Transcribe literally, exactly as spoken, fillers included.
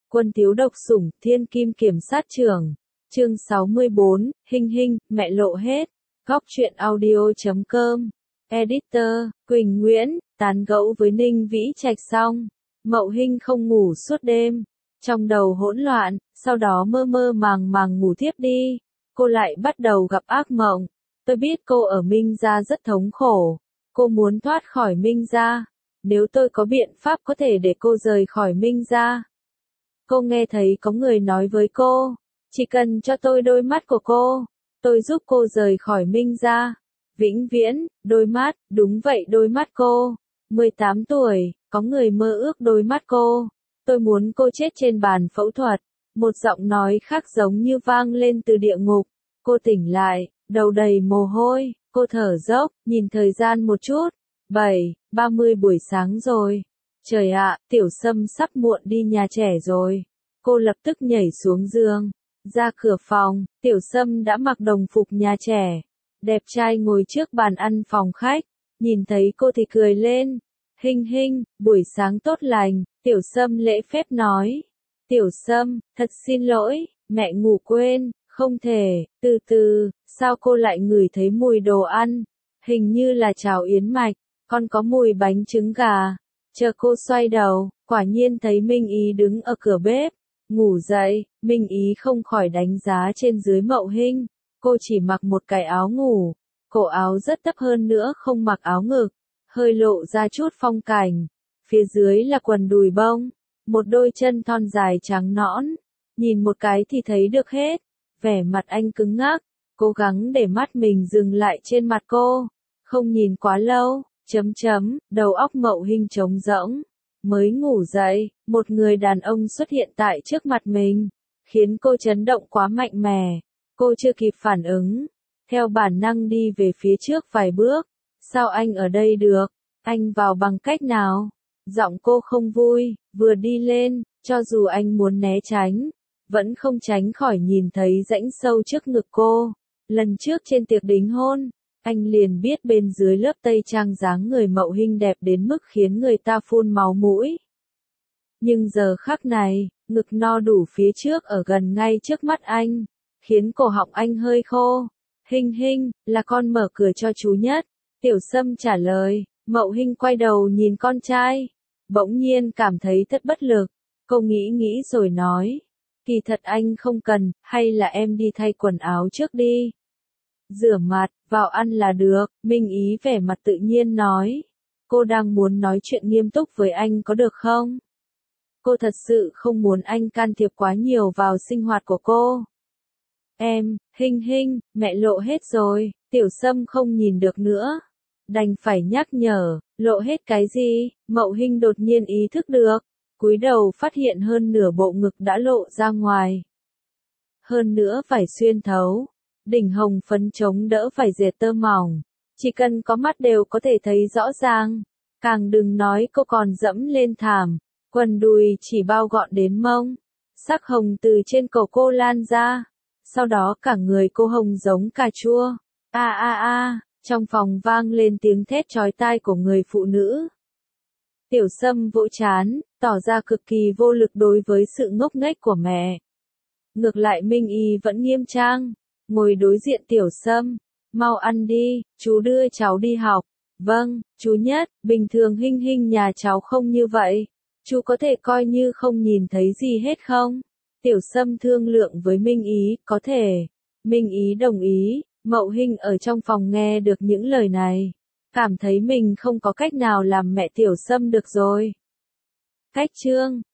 Quân thiếu độc sủng, thiên kim kiểm sát trưởng. Chương sáu mươi bốn, Hinh Hinh, mẹ lộ hết. Góc truyện audio chấm com. Editor, Quỳnh Nguyễn, tán gẫu với Ninh Vĩ Trạch xong. Mậu Hinh không ngủ suốt đêm. Trong đầu hỗn loạn, sau đó mơ mơ màng màng ngủ thiếp đi. Cô lại bắt đầu gặp ác mộng. Tôi biết cô ở Minh Gia rất thống khổ. Cô muốn thoát khỏi Minh Gia. Nếu tôi có biện pháp có thể để cô rời khỏi Minh Gia. Cô nghe thấy có người nói với cô, chỉ cần cho tôi đôi mắt của cô, tôi giúp cô rời khỏi Minh Gia. Vĩnh viễn, đôi mắt, đúng vậy đôi mắt cô. mười tám tuổi, có người mơ ước đôi mắt cô. Tôi muốn cô chết trên bàn phẫu thuật. Một giọng nói khác giống như vang lên từ địa ngục. Cô tỉnh lại, đầu đầy mồ hôi, cô thở dốc, nhìn thời gian một chút. bảy, ba mươi buổi sáng rồi. Trời ạ, Tiểu Sâm sắp muộn đi nhà trẻ rồi. Cô lập tức nhảy xuống giường. Ra cửa phòng, Tiểu Sâm đã mặc đồng phục nhà trẻ. Đẹp trai ngồi trước bàn ăn phòng khách. Nhìn thấy cô thì cười lên. Hinh Hinh, buổi sáng tốt lành, Tiểu Sâm lễ phép nói. Tiểu Sâm, thật xin lỗi, mẹ ngủ quên, không thể, từ từ, sao cô lại ngửi thấy mùi đồ ăn? Hình như là cháo yến mạch, còn có mùi bánh trứng gà. Chờ cô xoay đầu, quả nhiên thấy Minh Ý đứng ở cửa bếp. Ngủ dậy, Minh Ý không khỏi đánh giá trên dưới Mậu Hinh. Cô chỉ mặc một cái áo ngủ, cổ áo rất thấp hơn nữa không mặc áo ngực, hơi lộ ra chút phong cảnh. Phía dưới là quần đùi bông, một đôi chân thon dài trắng nõn. Nhìn một cái thì thấy được hết. Vẻ mặt anh cứng ngắc, cố gắng để mắt mình dừng lại trên mặt cô. Không nhìn quá lâu, chấm chấm, đầu óc Mậu Hinh trống rỗng. Mới ngủ dậy, một người đàn ông xuất hiện tại trước mặt mình, khiến cô chấn động quá mạnh mẽ. Cô chưa kịp phản ứng, theo bản năng đi về phía trước vài bước. Sao anh ở đây được? Anh vào bằng cách nào? Giọng cô không vui, vừa đi lên, cho dù anh muốn né tránh, vẫn không tránh khỏi nhìn thấy rãnh sâu trước ngực cô. Lần trước trên tiệc đính hôn, anh liền biết bên dưới lớp tây trang dáng người Mậu Hinh đẹp đến mức khiến người ta phun máu mũi. Nhưng giờ khắc này, ngực no đủ phía trước ở gần ngay trước mắt anh, khiến cổ họng anh hơi khô. Hinh Hinh, là con mở cửa cho chú Nhất. Tiểu Sâm trả lời. Mậu Hinh quay đầu nhìn con trai, bỗng nhiên cảm thấy thật bất lực. Cô nghĩ nghĩ rồi nói, kỳ thật anh không cần, hay là em đi thay quần áo trước đi. Rửa mặt, vào ăn là được, Minh Ý vẻ mặt tự nhiên nói. Cô đang muốn nói chuyện nghiêm túc với anh có được không? Cô thật sự không muốn anh can thiệp quá nhiều vào sinh hoạt của cô. Em, Hinh Hinh, mẹ lộ hết rồi, Tiểu Sâm không nhìn được nữa. Đành phải nhắc nhở, lộ hết cái gì? Mậu Hinh đột nhiên ý thức được, cúi đầu phát hiện hơn nửa bộ ngực đã lộ ra ngoài. Hơn nữa phải xuyên thấu, đỉnh hồng phấn chống đỡ phải dệt tơ mỏng, chỉ cần có mắt đều có thể thấy rõ ràng. Càng đừng nói cô còn dẫm lên thảm, quần đùi chỉ bao gọn đến mông, sắc hồng từ trên cổ cô lan ra, sau đó cả người cô hồng giống cà chua. A a a. Trong phòng vang lên tiếng thét chói tai của người phụ nữ. Tiểu Sâm vỗ trán, tỏ ra cực kỳ vô lực đối với sự ngốc nghếch của mẹ. Ngược lại Minh Y vẫn nghiêm trang, ngồi đối diện Tiểu Sâm. Mau ăn đi, chú đưa cháu đi học. Vâng, chú Nhất, bình thường Hinh Hinh nhà cháu không như vậy. Chú có thể coi như không nhìn thấy gì hết không? Tiểu Sâm thương lượng với Minh Ý, có thể. Minh Ý đồng ý. Mậu Hinh ở trong phòng nghe được những lời này, cảm thấy mình không có cách nào làm mẹ Tiểu Sâm được rồi. Cách chương